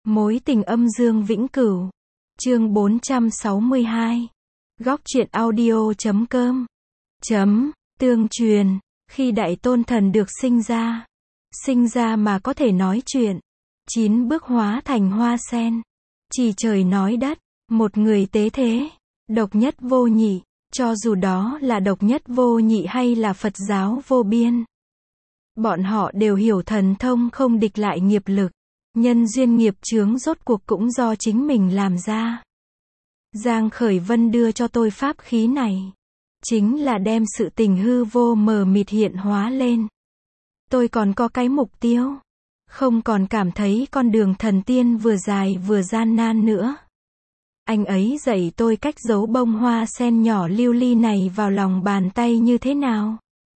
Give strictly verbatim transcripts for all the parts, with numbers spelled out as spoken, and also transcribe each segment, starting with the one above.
Mối tình âm dương vĩnh cửu. Chương bốn trăm sáu mươi hai. Góc truyện audio chấm com. Chấm, tương truyền, khi Đại Tôn Thần được sinh ra. Sinh ra mà có thể nói chuyện. Chín bước hóa thành hoa sen. Chỉ trời nói đất, một người tế thế. Độc nhất vô nhị, cho dù đó là độc nhất vô nhị hay là Phật giáo vô biên. Bọn họ đều hiểu thần thông không địch lại nghiệp lực. Nhân duyên nghiệp chướng rốt cuộc cũng do chính mình làm ra. Giang Khởi Vân đưa cho tôi pháp khí này. Chính là đem sự tình hư vô mờ mịt hiện hóa lên. Tôi còn có cái mục tiêu. Không còn cảm thấy con đường thần tiên vừa dài vừa gian nan nữa. Anh ấy dạy tôi cách giấu bông hoa sen nhỏ lưu ly này vào lòng bàn tay như thế nào.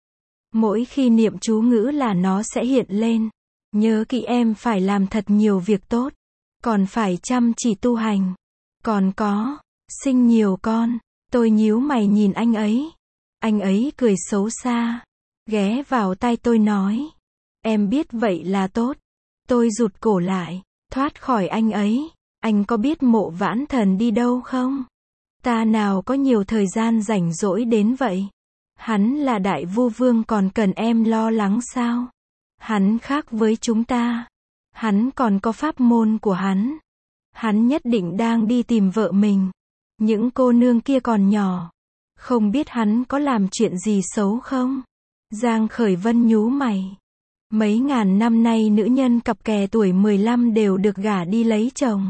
Mỗi khi niệm chú ngữ là nó sẽ hiện lên. Nhớ kỹ em phải làm thật nhiều việc tốt. Còn phải chăm chỉ tu hành. Còn có, sinh nhiều con. Tôi nhíu mày nhìn anh ấy. Anh ấy cười xấu xa. Ghé vào tai tôi nói. Em biết vậy là tốt. Tôi rụt cổ lại. Thoát khỏi anh ấy. Anh có biết Mộ Vãn Thần đi đâu không? Ta nào có nhiều thời gian rảnh rỗi đến vậy. Hắn là đại vu vương còn cần em lo lắng sao? Hắn khác với chúng ta. Hắn còn có pháp môn của hắn. Hắn nhất định đang đi tìm vợ mình. Những cô nương kia còn nhỏ. Không biết hắn có làm chuyện gì xấu không? Giang Khởi Vân nhú mày. Mấy ngàn năm nay nữ nhân cặp kè tuổi mười lăm đều được gả đi lấy chồng.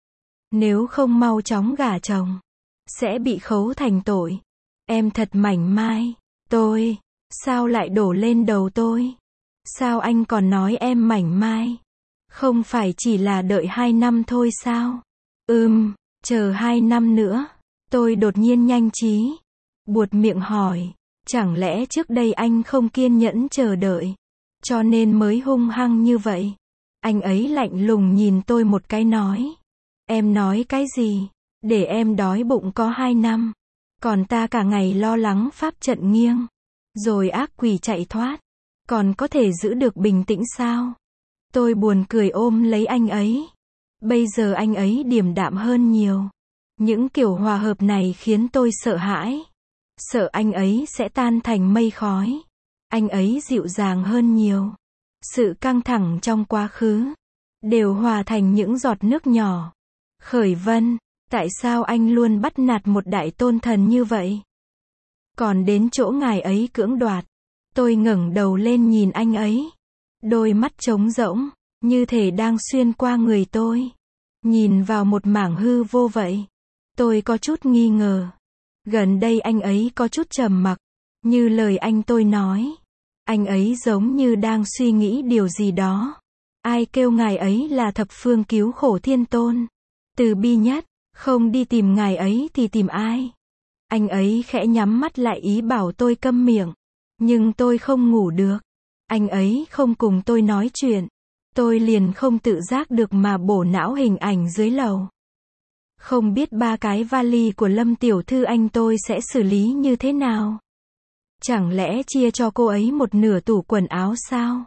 Nếu không mau chóng gả chồng, sẽ bị khấu thành tội. Em thật mảnh mai. Tôi, sao lại đổ lên đầu tôi? Sao anh còn nói em mảnh mai? Không phải chỉ là đợi hai năm thôi sao? Ừm, chờ hai năm nữa. Tôi đột nhiên nhanh trí. Buột miệng hỏi, chẳng lẽ trước đây anh không kiên nhẫn chờ đợi, cho nên mới hung hăng như vậy? Anh ấy lạnh lùng nhìn tôi một cái nói. Em nói cái gì? Để em đói bụng có hai năm. Còn ta cả ngày lo lắng pháp trận nghiêng. Rồi ác quỷ chạy thoát. Còn có thể giữ được bình tĩnh sao? Tôi buồn cười ôm lấy anh ấy. Bây giờ anh ấy điềm đạm hơn nhiều. Những kiểu hòa hợp này khiến tôi sợ hãi. Sợ anh ấy sẽ tan thành mây khói. Anh ấy dịu dàng hơn nhiều. Sự căng thẳng trong quá khứ đều hòa thành những giọt nước nhỏ. Khởi Vân, tại sao anh luôn bắt nạt một đại tôn thần như vậy? Còn đến chỗ ngài ấy cưỡng đoạt. Tôi ngẩng đầu lên nhìn anh ấy. Đôi mắt trống rỗng, như thể đang xuyên qua người tôi. Nhìn vào một mảng hư vô vậy. Tôi có chút nghi ngờ. Gần đây anh ấy có chút trầm mặc. Như lời anh tôi nói. Anh ấy giống như đang suy nghĩ điều gì đó. Ai kêu ngài ấy là thập phương cứu khổ thiên tôn? Từ bi nhất, không đi tìm ngài ấy thì tìm ai? Anh ấy khẽ nhắm mắt lại ý bảo tôi câm miệng. Nhưng tôi không ngủ được. Anh ấy không cùng tôi nói chuyện. Tôi liền không tự giác được mà bổ não hình ảnh dưới lầu. Không biết ba cái vali của Lâm tiểu thư anh tôi sẽ xử lý như thế nào? Chẳng lẽ chia cho cô ấy một nửa tủ quần áo sao?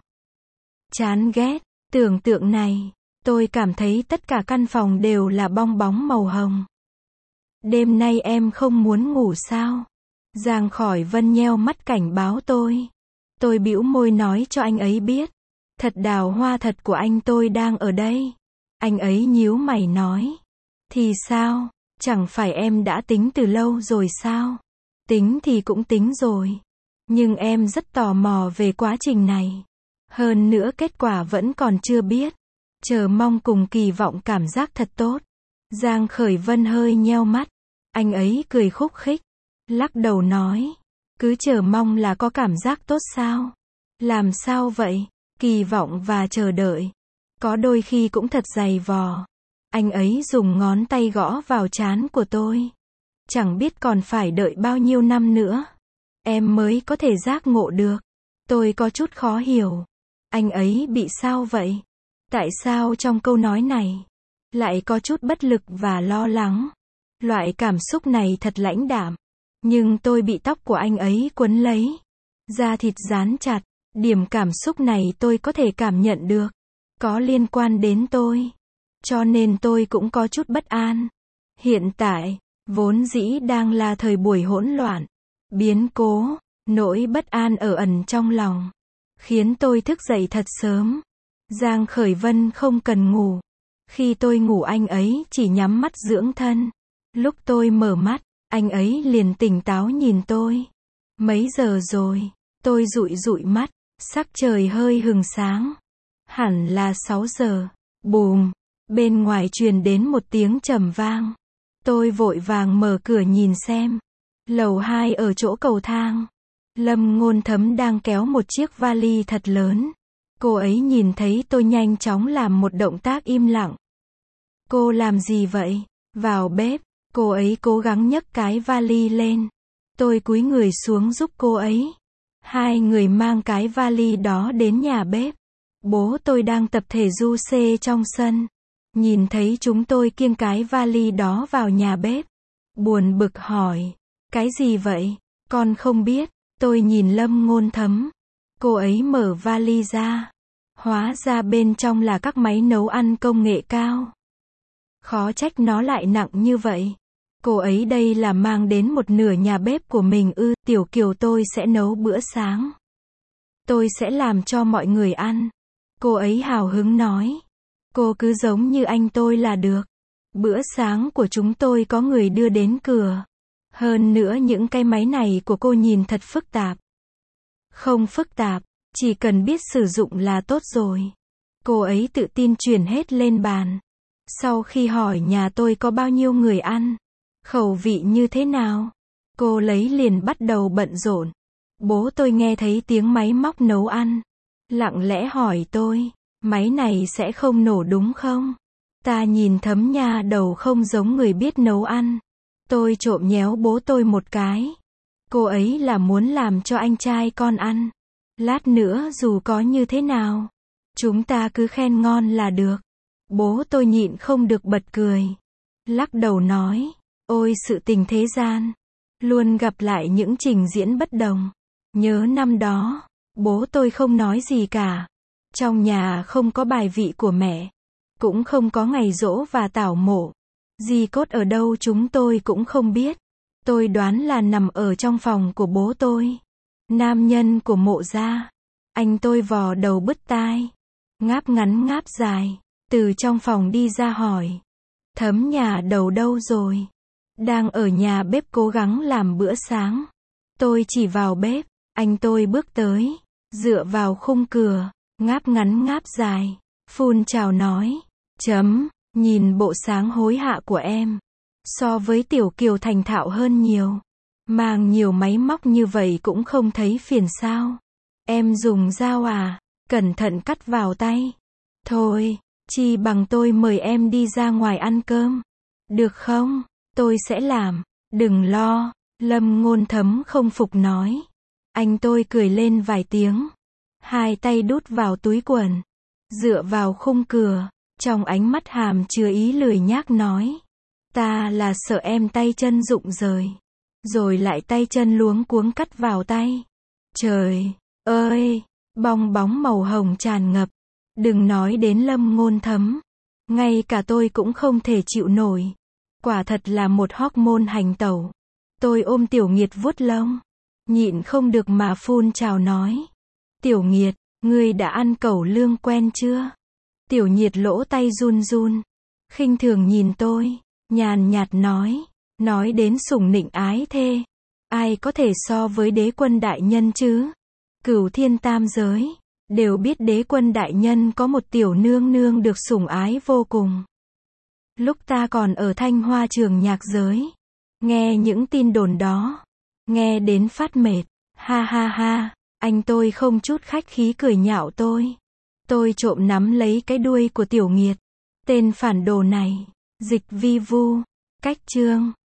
Chán ghét, tưởng tượng này. Tôi cảm thấy tất cả căn phòng đều là bong bóng màu hồng. Đêm nay em không muốn ngủ sao? Giang Khởi Vân nheo mắt cảnh báo tôi. Tôi bĩu môi nói cho anh ấy biết. Thật đào hoa thật của anh tôi đang ở đây. Anh ấy nhíu mày nói. Thì sao? Chẳng phải em đã tính từ lâu rồi sao? Tính thì cũng tính rồi. Nhưng em rất tò mò về quá trình này. Hơn nữa kết quả vẫn còn chưa biết. Chờ mong cùng kỳ vọng cảm giác thật tốt. Giang Khởi Vân hơi nheo mắt. Anh ấy cười khúc khích. Lắc đầu nói. Cứ chờ mong là có cảm giác tốt sao? Làm sao vậy? Kỳ vọng và chờ đợi. Có đôi khi cũng thật dày vò. Anh ấy dùng ngón tay gõ vào trán của tôi. Chẳng biết còn phải đợi bao nhiêu năm nữa. Em mới có thể giác ngộ được. Tôi có chút khó hiểu. Anh ấy bị sao vậy? Tại sao trong câu nói này lại có chút bất lực và lo lắng? Loại cảm xúc này thật lãnh đạm. Nhưng tôi bị tóc của anh ấy quấn lấy. Da thịt dán chặt. Điểm cảm xúc này tôi có thể cảm nhận được. Có liên quan đến tôi. cho nên tôi cũng có chút bất an. Hiện tại, vốn dĩ đang là thời buổi hỗn loạn, biến cố, nỗi bất an ở ẩn trong lòng, khiến tôi thức dậy thật sớm. Giang Khởi Vân không cần ngủ. Khi tôi ngủ anh ấy chỉ nhắm mắt dưỡng thân. Lúc tôi mở mắt, anh ấy liền tỉnh táo nhìn tôi. Mấy giờ rồi? Tôi dụi dụi mắt, sắc trời hơi hừng sáng. Hẳn là sáu giờ. Bùm, bên ngoài truyền đến một tiếng trầm vang. Tôi vội vàng mở cửa nhìn xem. Lầu hai ở chỗ cầu thang. Lâm Ngôn Thấm đang kéo một chiếc vali thật lớn. Cô ấy nhìn thấy tôi nhanh chóng làm một động tác im lặng. Cô làm gì vậy? Vào bếp, cô ấy cố gắng nhấc cái vali lên. Tôi cúi người xuống giúp cô ấy. Hai người mang cái vali đó đến nhà bếp. Bố tôi đang tập thể du xê trong sân. Nhìn thấy chúng tôi kiêng cái vali đó vào nhà bếp. Buồn bực hỏi. Cái gì vậy? Con không biết. Tôi nhìn Lâm Ngôn Thấm. Cô ấy mở vali ra. Hóa ra bên trong là các máy nấu ăn công nghệ cao. Khó trách nó lại nặng như vậy. Cô ấy đây là mang đến một nửa nhà bếp của mình ư? Tiểu Kiều tôi sẽ nấu bữa sáng. Tôi sẽ làm cho mọi người ăn. Cô ấy hào hứng nói. Cô cứ giống như anh tôi là được. Bữa sáng của chúng tôi có người đưa đến cửa. Hơn nữa những cái máy này của cô nhìn thật phức tạp. Không phức tạp, chỉ cần biết sử dụng là tốt rồi. Cô ấy tự tin chuyển hết lên bàn. Sau khi hỏi nhà tôi có bao nhiêu người ăn, khẩu vị như thế nào, cô lấy liền bắt đầu bận rộn. Bố tôi nghe thấy tiếng máy móc nấu ăn, lặng lẽ hỏi tôi, máy này sẽ không nổ đúng không? Ta nhìn Thấm nha đầu không giống người biết nấu ăn. Tôi trộm nhéo bố tôi một cái. Cô ấy là muốn làm cho anh trai con ăn. Lát nữa dù có như thế nào, chúng ta cứ khen ngon là được. Bố tôi nhịn không được bật cười. Lắc đầu nói, ôi sự tình thế gian, luôn gặp lại những trình diễn bất đồng. Nhớ năm đó, bố tôi không nói gì cả. Trong nhà không có bài vị của mẹ, cũng không có ngày giỗ và tảo mộ. Di cốt ở đâu chúng tôi cũng không biết. Tôi đoán là nằm ở trong phòng của bố tôi. Nam nhân của Mộ gia. Anh tôi vò đầu bứt tai, ngáp ngắn ngáp dài, từ trong phòng đi ra hỏi. Thấm nhà đầu đâu rồi? Đang ở nhà bếp cố gắng làm bữa sáng. Tôi chỉ vào bếp, anh tôi bước tới, dựa vào khung cửa, ngáp ngắn ngáp dài, phun chào nói. Chấm, nhìn bộ sáng hối hạ của em. So với Tiểu Kiều thành thạo hơn nhiều. Mang nhiều máy móc như vậy cũng không thấy phiền sao. Em dùng dao à? Cẩn thận cắt vào tay. Thôi, chi bằng tôi mời em đi ra ngoài ăn cơm. Được không? Tôi sẽ làm. Đừng lo. Lâm Ngôn Thấm không phục nói. Anh tôi cười lên vài tiếng. Hai tay đút vào túi quần. Dựa vào khung cửa. Trong ánh mắt hàm chứa ý lười nhác nói. Ta là sợ em tay chân rụng rời. Rồi lại tay chân luống cuống cắt vào tay. Trời ơi, bong bóng màu hồng tràn ngập. Đừng nói đến Lâm Ngôn Thấm. Ngay cả tôi cũng không thể chịu nổi. Quả thật là một hormone hành tẩu. Tôi ôm Tiểu Nghiệt vuốt lông. Nhịn không được mà phun chào nói. Tiểu Nghiệt, ngươi đã ăn cẩu lương quen chưa? Tiểu Nhiệt lỗ tay run run. Khinh thường nhìn tôi. Nhàn nhạt nói. Nói đến sủng nịnh ái thê. Ai có thể so với đế quân đại nhân chứ? Cửu thiên tam giới. Đều biết đế quân đại nhân có một tiểu nương nương được sủng ái vô cùng. Lúc ta còn ở Thanh Hoa trường nhạc giới. Nghe những tin đồn đó. Nghe đến phát mệt. Ha ha ha. Anh tôi không chút khách khí cười nhạo tôi. Tôi trộm nắm lấy cái đuôi của Tiểu Nghiệt. Tên phản đồ này. Dịch vi vu. Cách chương.